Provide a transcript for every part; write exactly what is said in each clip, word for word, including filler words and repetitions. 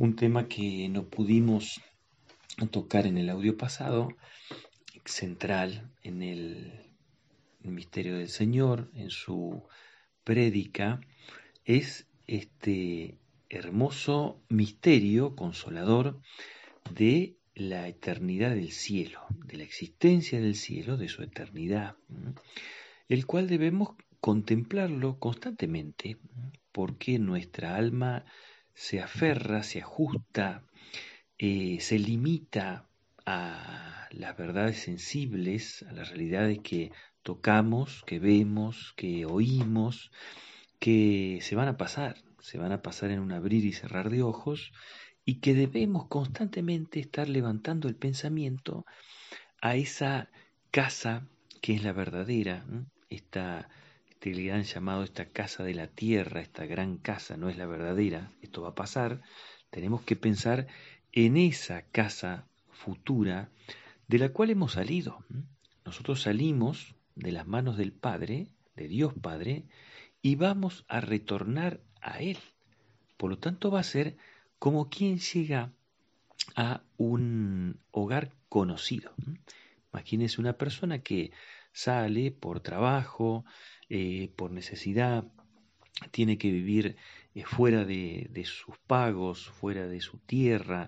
un tema que no pudimos tocar en el audio pasado, central en el misterio del Señor, en su prédica, es este hermoso misterio consolador de la eternidad del cielo, de la existencia del cielo, de su eternidad, el cual debemos contemplarlo constantemente, porque nuestra alma se aferra, se ajusta, eh, se limita a las verdades sensibles, a las realidades que tocamos, que vemos, que oímos, que se van a pasar, se van a pasar en un abrir y cerrar de ojos, y que debemos constantemente estar levantando el pensamiento a esa casa que es la verdadera, ¿m? esta, este gran llamado, esta casa de la tierra, esta gran casa no es la verdadera, esto va a pasar, tenemos que pensar en esa casa futura de la cual hemos salido. ¿m? Nosotros salimos de las manos del Padre, de Dios Padre, y vamos a retornar a Él. Por lo tanto va a ser como quien llega a un hogar conocido. Imagínense una persona que sale por trabajo, eh, por necesidad, tiene que vivir eh, fuera de, de sus pagos, fuera de su tierra,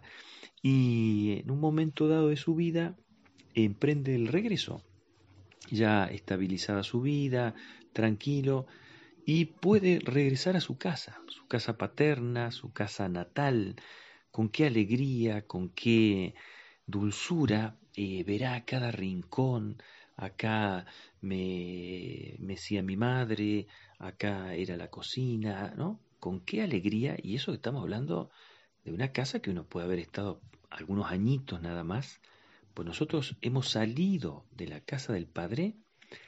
y en un momento dado de su vida emprende el regreso, ya estabilizada su vida, tranquilo, y puede regresar a su casa, su casa paterna, su casa natal, con qué alegría, con qué dulzura, eh, verá cada rincón. Acá me mecía mi madre, acá era la cocina, ¿no? Con qué alegría, y eso que estamos hablando de una casa que uno puede haber estado algunos añitos nada más, pues nosotros hemos salido de la casa del Padre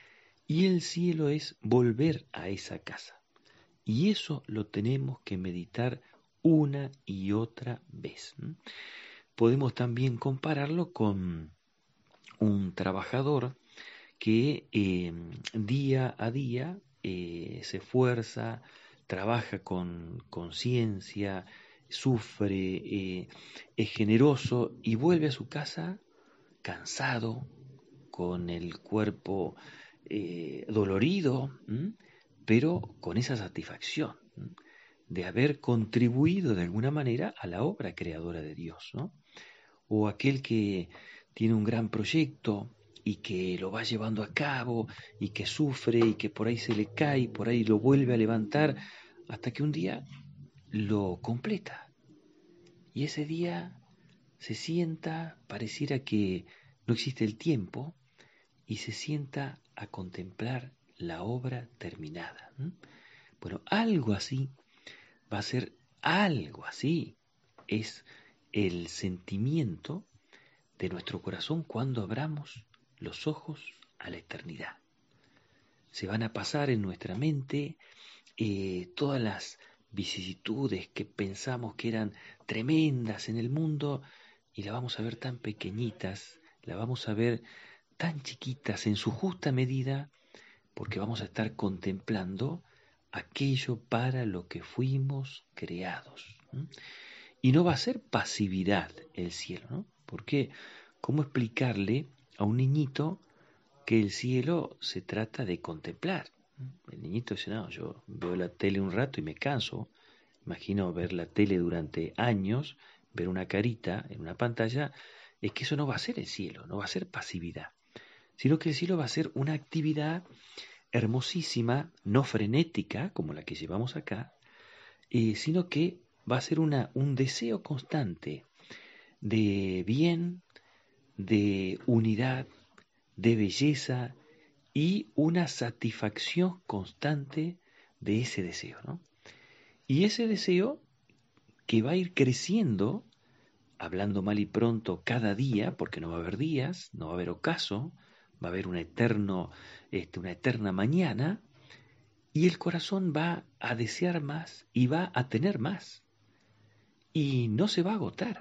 y el cielo es volver a esa casa. Y eso lo tenemos que meditar una y otra vez. ¿m? Podemos también compararlo con un trabajador que eh, día a día eh, se esfuerza, trabaja con conciencia, sufre, eh, es generoso y vuelve a su casa cansado, con el cuerpo eh, dolorido, ¿m? pero con esa satisfacción, ¿m? de haber contribuido de alguna manera a la obra creadora de Dios, ¿no? O aquel que tiene un gran proyecto y que lo va llevando a cabo y que sufre y que por ahí se le cae y por ahí lo vuelve a levantar hasta que un día lo completa. Y ese día se sienta, pareciera que no existe el tiempo, y se sienta a contemplar la obra terminada. ¿m? Bueno, algo así va a ser, algo así es el sentimiento de nuestro corazón cuando abramos los ojos a la eternidad. Se van a pasar en nuestra mente eh, todas las vicisitudes que pensamos que eran tremendas en el mundo y las vamos a ver tan pequeñitas, las vamos a ver tan chiquitas en su justa medida, porque vamos a estar contemplando aquello para lo que fuimos creados. ¿m? Y no va a ser pasividad el cielo, ¿no? Porque, ¿cómo explicarle a un niñito que el cielo se trata de contemplar? El niñito dice, no, yo veo la tele un rato y me canso. Imagino ver la tele durante años, ver una carita en una pantalla, es que eso no va a ser el cielo, no va a ser pasividad, sino que el cielo va a ser una actividad hermosísima, no frenética como la que llevamos acá, eh, sino que va a ser una, un deseo constante de bien, de unidad, de belleza y una satisfacción constante de ese deseo, ¿no? Y ese deseo que va a ir creciendo, hablando mal y pronto, cada día, porque no va a haber días, no va a haber ocaso, va a haber un eterno, este, una eterna mañana, y el corazón va a desear más y va a tener más, y no se va a agotar.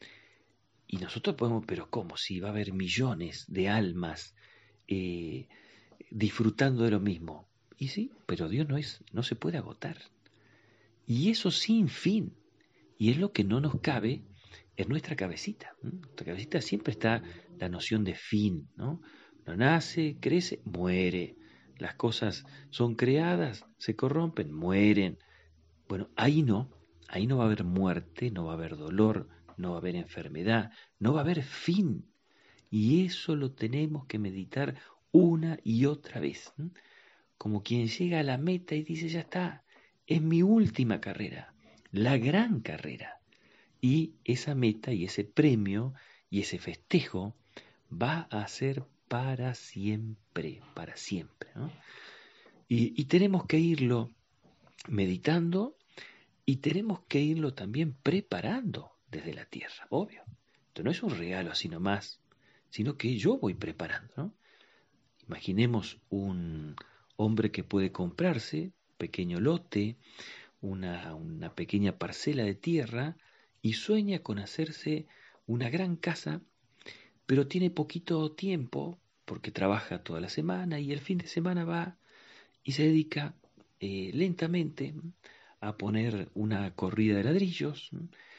Y nosotros podemos, pero ¿cómo? Si va a haber millones de almas eh, disfrutando de lo mismo. Y sí, pero Dios no es, no se puede agotar. Y eso sin fin. Y es lo que no nos cabe en nuestra cabecita. En nuestra cabecita siempre está la noción de fin, ¿no? No nace, crece, muere. Las cosas son creadas, se corrompen, mueren. Bueno, ahí no, ahí no va a haber muerte, no va a haber dolor, no va a haber enfermedad, no va a haber fin. Y eso lo tenemos que meditar una y otra vez. ¿m? Como quien llega a la meta y dice, ya está, es mi última carrera, la gran carrera. Y esa meta y ese premio y ese festejo va a ser para siempre, para siempre. ¿no? Y, y tenemos que irlo meditando y tenemos que irlo también preparando desde la tierra, obvio. Esto no es un regalo así nomás, sino que yo voy preparando. ¿no? Imaginemos un hombre que puede comprarse un pequeño lote, una, una pequeña parcela de tierra y sueña con hacerse una gran casa, pero tiene poquito tiempo porque trabaja toda la semana y el fin de semana va y se dedica eh, lentamente a poner una corrida de ladrillos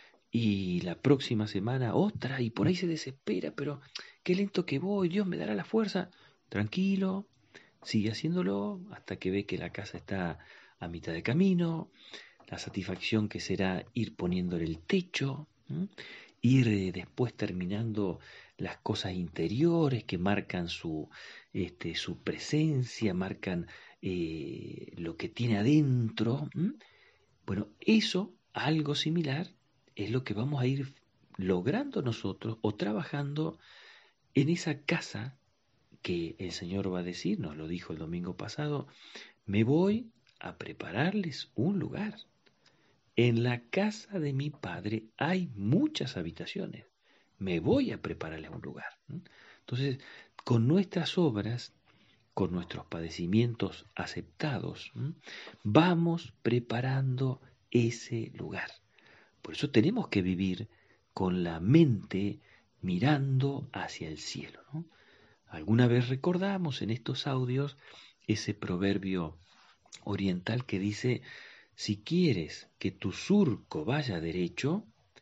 y la próxima semana otra y por ahí se desespera, pero qué lento que voy, Dios me dará la fuerza. Tranquilo, sigue haciéndolo hasta que ve que la casa está a mitad de camino, la satisfacción que será ir poniéndole el techo, ¿m? ir eh, después terminando las cosas interiores que marcan su, este, su presencia, marcan eh, lo que tiene adentro. ¿m? Bueno, eso, algo similar, es lo que vamos a ir logrando nosotros o trabajando en esa casa que el Señor va a decir, nos lo dijo el domingo pasado, me voy a prepararles un lugar. En la casa de mi padre hay muchas habitaciones. Me voy a prepararles un lugar. Entonces, con nuestras obras, con nuestros padecimientos aceptados, vamos preparando ese lugar. Por eso tenemos que vivir con la mente mirando hacia el cielo. ¿no? Alguna vez recordamos en estos audios ese proverbio oriental que dice, si quieres que tu surco vaya derecho,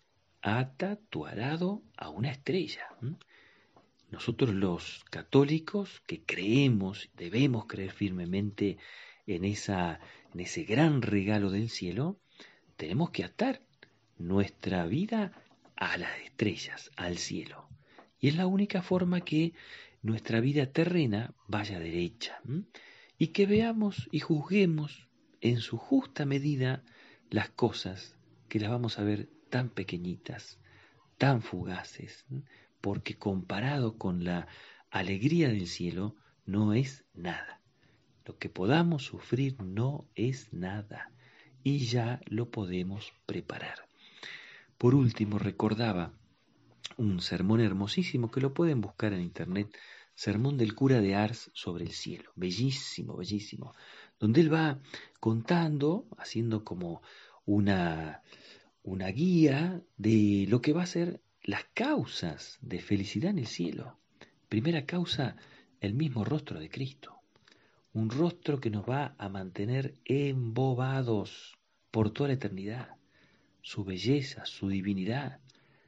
ata tu arado a una estrella. Nosotros los católicos que creemos, debemos creer firmemente en, esa, en ese gran regalo del cielo, tenemos que atar nuestra vida a las estrellas, al cielo. Y es la única forma que nuestra vida terrena vaya derecha. ¿m? Y que veamos y juzguemos en su justa medida las cosas que las vamos a ver tan pequeñitas, tan fugaces, ¿m? porque comparado con la alegría del cielo no es nada. Lo que podamos sufrir no es nada y ya lo podemos preparar. Por último, recordaba un sermón hermosísimo que lo pueden buscar en internet, Sermón del cura de Ars sobre el cielo, bellísimo, bellísimo, donde él va contando, haciendo como una, una guía de lo que va a ser las causas de felicidad en el cielo. Primera causa, el mismo rostro de Cristo, un rostro que nos va a mantener embobados por toda la eternidad, su belleza, su divinidad,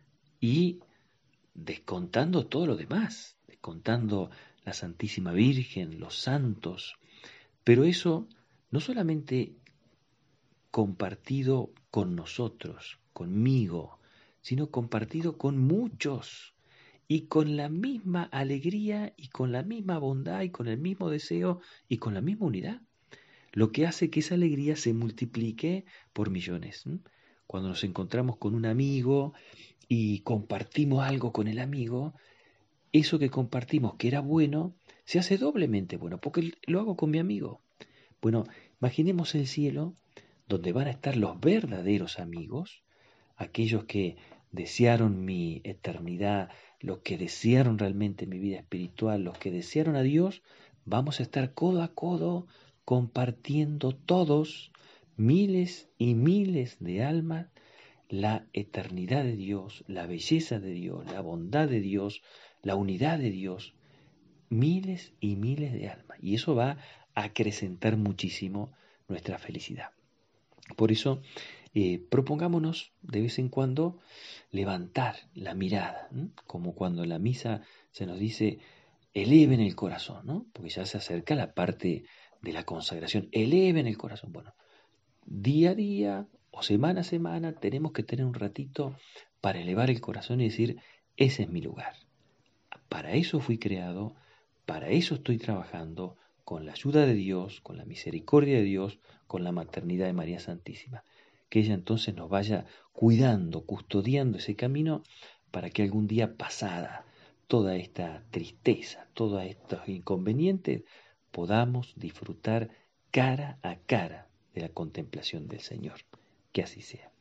y descontando todo lo demás, descontando la Santísima Virgen, los santos, pero eso no solamente compartido con nosotros, conmigo, sino compartido con muchos y con la misma alegría y con la misma bondad y con el mismo deseo y con la misma unidad, lo que hace que esa alegría se multiplique por millones. ¿m? Cuando nos encontramos con un amigo y compartimos algo con el amigo, eso que compartimos que era bueno, se hace doblemente bueno, porque lo hago con mi amigo. Bueno, imaginemos el cielo donde van a estar los verdaderos amigos, aquellos que desearon mi eternidad, los que desearon realmente mi vida espiritual, los que desearon a Dios, vamos a estar codo a codo compartiendo todos, miles y miles de almas, la eternidad de Dios, la belleza de Dios, la bondad de Dios, la unidad de Dios, miles y miles de almas. Y eso va a acrecentar muchísimo nuestra felicidad. Por eso Eh, propongámonos de vez en cuando levantar la mirada, ¿m? Como cuando en la misa se nos dice, eleven el corazón, ¿no? Porque ya se acerca la parte de la consagración, eleven el corazón. Bueno, día a día o semana a semana tenemos que tener un ratito para elevar el corazón y decir, ese es mi lugar. Para eso fui creado, para eso estoy trabajando, con la ayuda de Dios, con la misericordia de Dios, con la maternidad de María Santísima. Que ella entonces nos vaya cuidando, custodiando ese camino para que algún día pasada toda esta tristeza, todos estos inconvenientes, podamos disfrutar cara a cara de la contemplación del Señor. Que así sea.